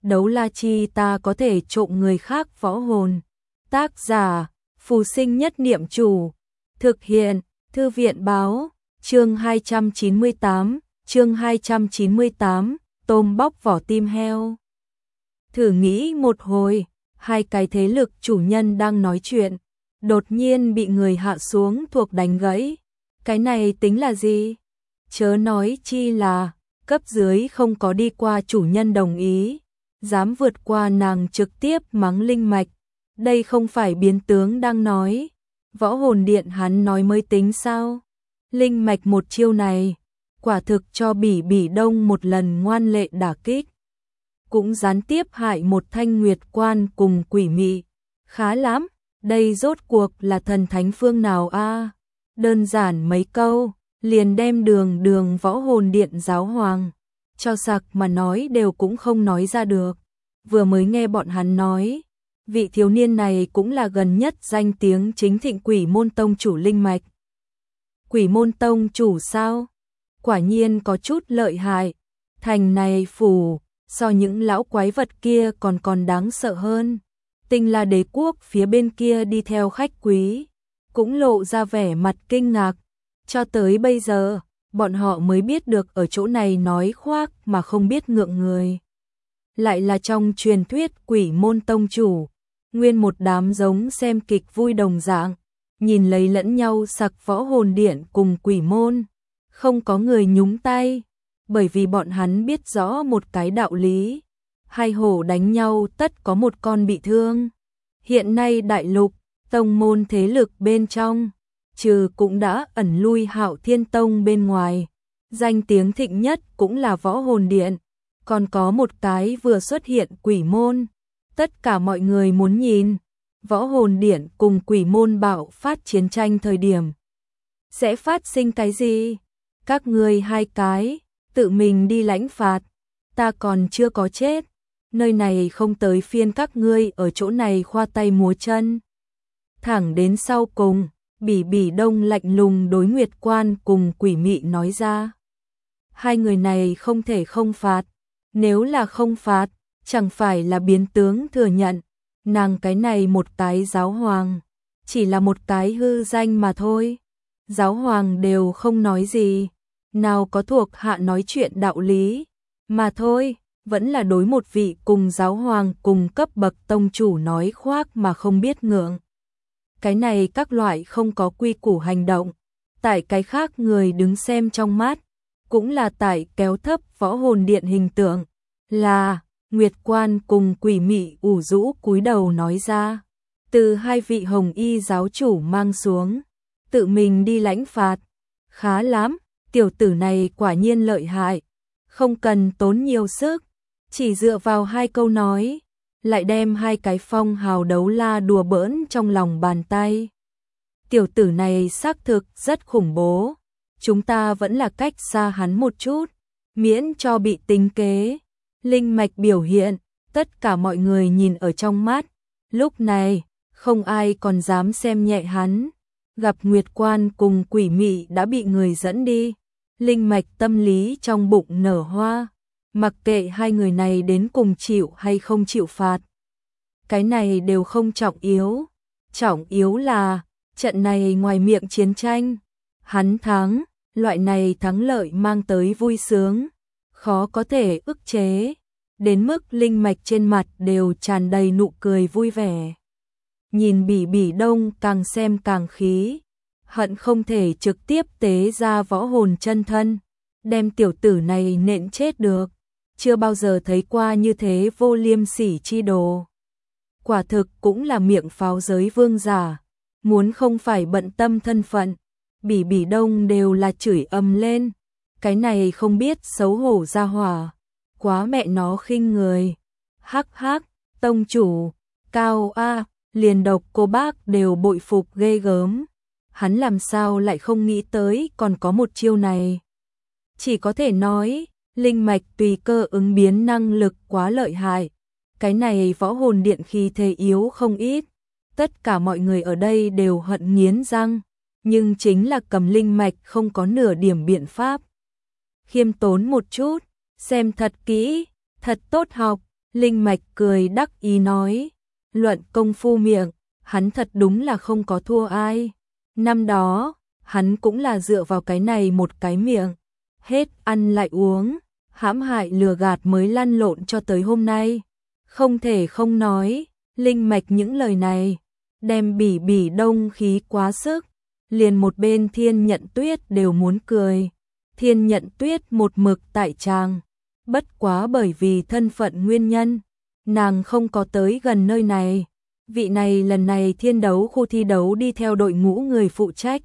đấu la chi ta có thể trộm người khác võ hồn. Tác giả, Phù Sinh Nhất Niệm Chủ. Thực hiện, Thư viện báo, chương 298, tôm bóc vỏ tim heo. Thử nghĩ một hồi, hai cái thế lực chủ nhân đang nói chuyện, đột nhiên bị người hạ xuống thuộc đánh gãy. Cái này tính là gì? Chớ nói chi là, cấp dưới không có đi qua chủ nhân đồng ý, dám vượt qua nàng trực tiếp mắng Linh Mạch. Đây không phải biến tướng đang nói, võ hồn điện hắn nói mới tính sao? Linh Mạch một chiêu này, quả thực cho Bỉ Bỉ Đông một lần ngoan lệ đả kích. Cũng gián tiếp hại một Thanh Nguyệt Quan cùng Quỷ Mị. Khá lắm, đây rốt cuộc là thần thánh phương nào a? Đơn giản mấy câu, liền đem đường võ hồn điện giáo hoàng cho sặc mà nói đều cũng không nói ra được. Vừa mới nghe bọn hắn nói, vị thiếu niên này cũng là gần nhất danh tiếng chính thịnh Quỷ Môn Tông chủ Linh Mạch. Quỷ Môn Tông chủ sao? Quả nhiên có chút lợi hại. Thành này phủ, so những lão quái vật kia còn đáng sợ hơn. Tinh La Đế quốc phía bên kia đi theo khách quý, cũng lộ ra vẻ mặt kinh ngạc. Cho tới bây giờ, bọn họ mới biết được ở chỗ này nói khoác mà không biết ngượng người. Lại là trong truyền thuyết Quỷ Môn Tông chủ, nguyên một đám giống xem kịch vui đồng dạng, nhìn lấy lẫn nhau sặc võ hồn điện cùng Quỷ Môn. Không có người nhúng tay, bởi vì bọn hắn biết rõ một cái đạo lý. Hai hổ đánh nhau tất có một con bị thương. Hiện nay đại lục, tông môn thế lực bên trong, trừ cũng đã ẩn lui Hạo Thiên Tông bên ngoài, danh tiếng thịnh nhất cũng là võ hồn điện, còn có một cái vừa xuất hiện Quỷ Môn. Tất cả mọi người muốn nhìn, võ hồn điện cùng Quỷ Môn bạo phát chiến tranh thời điểm. Sẽ phát sinh cái gì? Các ngươi hai cái, tự mình đi lãnh phạt, ta còn chưa có chết, nơi này không tới phiên các ngươi ở chỗ này khoa tay múa chân. Thẳng đến sau cùng, Bỉ Bỉ Đông lạnh lùng đối Nguyệt Quan cùng Quỷ Mị nói ra. Hai người này không thể không phạt, nếu là không phạt, chẳng phải là biến tướng thừa nhận, nàng cái này một cái giáo hoàng, chỉ là một cái hư danh mà thôi. Giáo hoàng đều không nói gì, nào có thuộc hạ nói chuyện đạo lý, mà thôi, vẫn là đối một vị cùng giáo hoàng cùng cấp bậc tông chủ nói khoác mà không biết ngượng. Cái này các loại không có quy củ hành động, tại cái khác người đứng xem trong mắt, cũng là tại kéo thấp võ hồn điện hình tượng, là Nguyệt Quan cùng Quỷ Mị ủ rũ cúi đầu nói ra, từ hai vị hồng y giáo chủ mang xuống, tự mình đi lãnh phạt. Khá lắm, tiểu tử này quả nhiên lợi hại, không cần tốn nhiều sức, chỉ dựa vào hai câu nói, lại đem hai cái phong hào đấu la đùa bỡn trong lòng bàn tay. Tiểu tử này xác thực rất khủng bố, chúng ta vẫn là cách xa hắn một chút, miễn cho bị tính kế. Linh Mạch biểu hiện, tất cả mọi người nhìn ở trong mắt, lúc này, không ai còn dám xem nhẹ hắn. Gặp Nguyệt Quan cùng Quỷ Mị đã bị người dẫn đi, Linh Mạch tâm lý trong bụng nở hoa, mặc kệ hai người này đến cùng chịu hay không chịu phạt. Cái này đều không trọng yếu là, trận này ngoài miệng chiến tranh, hắn thắng, loại này thắng lợi mang tới vui sướng, khó có thể ức chế, đến mức Linh Mạch trên mặt đều tràn đầy nụ cười vui vẻ. Nhìn Bỉ Bỉ Đông càng xem càng khí, hận không thể trực tiếp tế ra võ hồn chân thân, đem tiểu tử này nện chết được. Chưa bao giờ thấy qua như thế vô liêm sỉ chi đồ. Quả thực cũng là miệng pháo giới vương giả, muốn không phải bận tâm thân phận, Bỉ Bỉ Đông đều là chửi ầm lên. Cái này không biết xấu hổ ra hỏa, quá mẹ nó khinh người. Hắc hắc, tông chủ, cao a, liền độc cô bác đều bội phục ghê gớm. Hắn làm sao lại không nghĩ tới còn có một chiêu này. Chỉ có thể nói, Linh Mạch tùy cơ ứng biến năng lực quá lợi hại. Cái này võ hồn điện khí thế yếu không ít. Tất cả mọi người ở đây đều hận nghiến răng, nhưng chính là cầm Linh Mạch không có nửa điểm biện pháp. Khiêm tốn một chút, xem thật kỹ, thật tốt học, Linh Mạch cười đắc ý nói, luận công phu miệng, hắn thật đúng là không có thua ai. Năm đó, hắn cũng là dựa vào cái này một cái miệng, hết ăn lại uống, hãm hại lừa gạt mới lăn lộn cho tới hôm nay. Không thể không nói, Linh Mạch những lời này, đem Bỉ Bỉ Đông khí quá sức, liền một bên Thiên Nhận Tuyết đều muốn cười. Thiên Nhận Tuyết một mực tại tràng, bất quá bởi vì thân phận nguyên nhân, nàng không có tới gần nơi này. Vị này lần này thiên đấu khu thi đấu đi theo đội ngũ người phụ trách.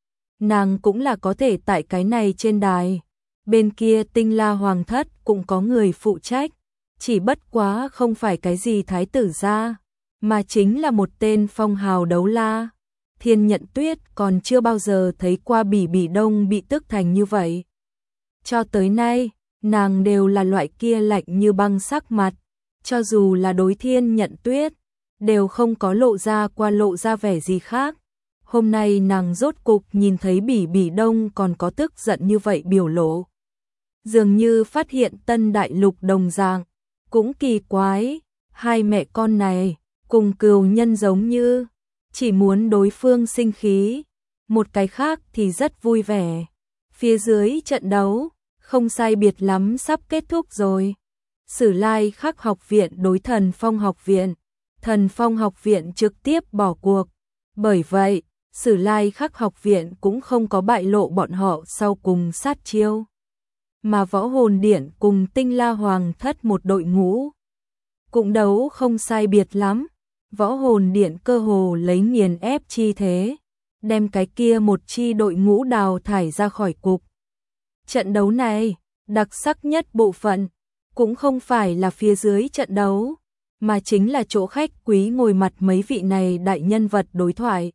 Nàng cũng là có thể tại cái này trên đài. Bên kia Tinh La Hoàng thất cũng có người phụ trách, chỉ bất quá không phải cái gì thái tử gia, mà chính là một tên phong hào đấu la. Thiên Nhận Tuyết còn chưa bao giờ thấy qua Bỉ Bỉ Đông bị tức thành như vậy. Cho tới nay, nàng đều là loại kia lạnh như băng sắc mặt, cho dù là đối Thiên Nhận Tuyết, đều không có lộ ra vẻ gì khác. Hôm nay nàng rốt cục nhìn thấy Bỉ Bỉ Đông còn có tức giận như vậy biểu lộ. Dường như phát hiện tân đại lục đồng dạng, cũng kỳ quái, hai mẹ con này, cùng cừu nhân giống như, chỉ muốn đối phương sinh khí, một cái khác thì rất vui vẻ. Phía dưới trận đấu, không sai biệt lắm sắp kết thúc rồi. Sử Lai Khắc học viện đối Thần Phong học viện, Thần Phong học viện trực tiếp bỏ cuộc. Bởi vậy, Sử Lai Khắc học viện cũng không có bại lộ bọn họ sau cùng sát chiêu. Mà Võ Hồn Điện cùng Tinh La Hoàng thất một đội ngũ, cũng đấu không sai biệt lắm. Võ Hồn Điện cơ hồ lấy nghiền ép chi thế, đem cái kia một chi đội ngũ đào thải ra khỏi cục. Trận đấu này, đặc sắc nhất bộ phận, cũng không phải là phía dưới trận đấu, mà chính là chỗ khách quý ngồi mặt mấy vị này đại nhân vật đối thoại.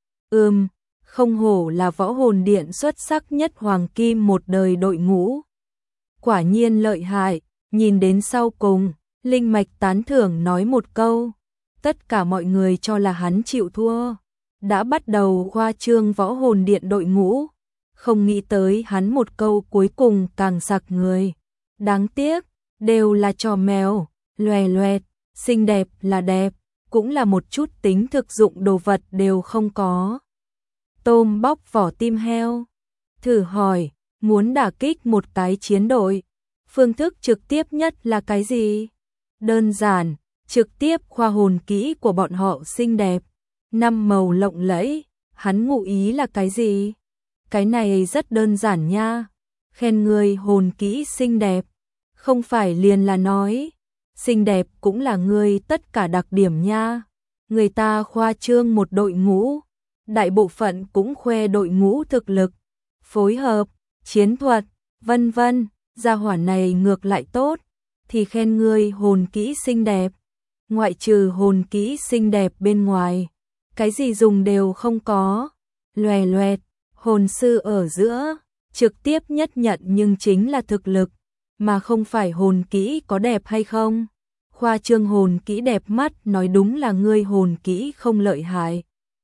Không hổ là Võ Hồn Điện xuất sắc nhất hoàng kim một đời đội ngũ. Quả nhiên lợi hại, nhìn đến sau cùng, Linh Mạch tán thưởng nói một câu. Tất cả mọi người cho là hắn chịu thua, đã bắt đầu khoa trương Võ Hồn Điện đội ngũ, không nghĩ tới hắn một câu cuối cùng càng sặc người. Đáng tiếc, đều là trò mèo, loè loẹt, xinh đẹp là đẹp, cũng là một chút tính thực dụng đồ vật đều không có. Tôm bóc vỏ tim heo. Thử hỏi, muốn đả kích một cái chiến đội, phương thức trực tiếp nhất là cái gì? Đơn giản, trực tiếp khoa hồn kỹ của bọn họ xinh đẹp, năm màu lộng lẫy, hắn ngụ ý là cái gì? Cái này rất đơn giản nha, khen người hồn kỹ xinh đẹp, không phải liền là nói, xinh đẹp cũng là người tất cả đặc điểm nha. Người ta khoa trương một đội ngũ, đại bộ phận cũng khoe đội ngũ thực lực, phối hợp, chiến thuật, vân vân, gia hỏa này ngược lại tốt, thì khen người hồn kỹ xinh đẹp. Ngoại trừ hồn kỹ xinh đẹp bên ngoài, cái gì dùng đều không có. Loè loẹt, hồn sư ở giữa, trực tiếp nhất nhận nhưng chính là thực lực, mà không phải hồn kỹ có đẹp hay không. Khoa trương hồn kỹ đẹp mắt nói đúng là ngươi hồn kỹ không lợi hại.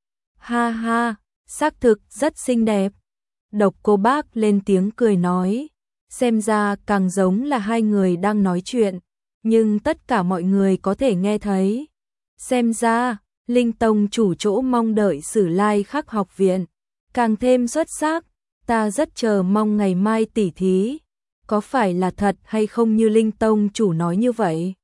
Ha ha, xác thực rất xinh đẹp. Độc Cô Bác lên tiếng cười nói, xem ra càng giống là hai người đang nói chuyện, nhưng tất cả mọi người có thể nghe thấy. Xem ra, Linh Tông chủ chỗ mong đợi Sử Lai Khắc học viện, càng thêm xuất sắc, ta rất chờ mong ngày mai tỉ thí, có phải là thật hay không như Linh Tông chủ nói như vậy?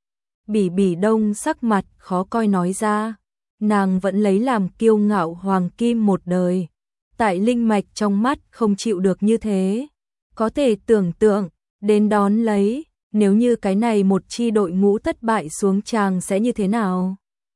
Bỉ Bỉ Đông sắc mặt khó coi nói ra, nàng vẫn lấy làm kiêu ngạo hoàng kim một đời, tại Linh Mạch trong mắt không chịu được như thế, có thể tưởng tượng, đến đón lấy, nếu như cái này một chi đội ngũ thất bại xuống tràng sẽ như thế nào?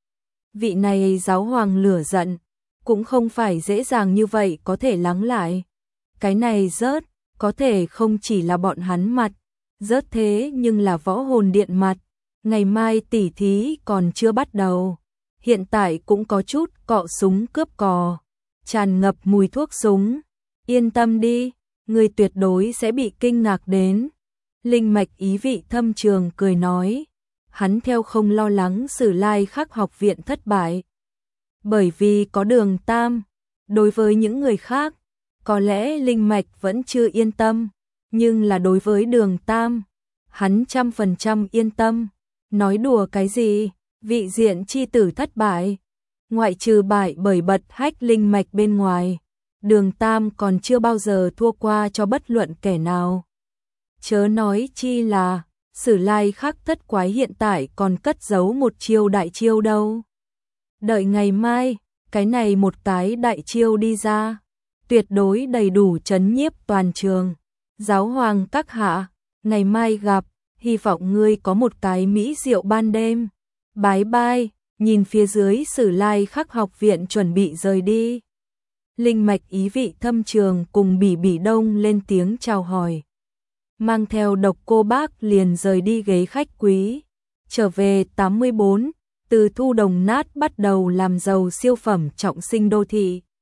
Vị này giáo hoàng lửa giận, cũng không phải dễ dàng như vậy có thể lắng lại. Cái này rớt, có thể không chỉ là bọn hắn mặt, rớt thế nhưng là Võ Hồn Điện mặt. Ngày mai tỉ thí còn chưa bắt đầu, hiện tại cũng có chút cọ súng cướp cò, tràn ngập mùi thuốc súng. Yên tâm đi, người tuyệt đối sẽ bị kinh ngạc đến. Linh Mạch ý vị thâm trường cười nói, hắn theo không lo lắng Sử Lai Khắc học viện thất bại. Bởi vì có Đường Tam, đối với những người khác, có lẽ Linh Mạch vẫn chưa yên tâm, nhưng là đối với Đường Tam, hắn 100% yên tâm. Nói đùa cái gì, vị diện chi tử thất bại. Ngoại trừ bại bởi bật hách linh mạch bên ngoài, Đường Tam còn chưa bao giờ thua qua cho bất luận kẻ nào. Chớ nói chi là, Sử Lai Khắc thất quái hiện tại còn cất giấu một chiêu đại chiêu đâu. Đợi ngày mai, cái này một cái đại chiêu đi ra, tuyệt đối đầy đủ trấn nhiếp toàn trường. Giáo hoàng các hạ, ngày mai gặp, hy vọng ngươi có một cái mỹ diệu ban đêm. Bái bai, nhìn phía dưới Sử Lai Khắc học viện chuẩn bị rời đi. Linh mạch ý vị thâm trường cùng Bỉ Bỉ Đông lên tiếng chào hỏi. Mang theo Độc Cô Bác liền rời đi ghế khách quý. Trở về 84, từ thu đồng nát bắt đầu làm giàu siêu phẩm trọng sinh đô thị.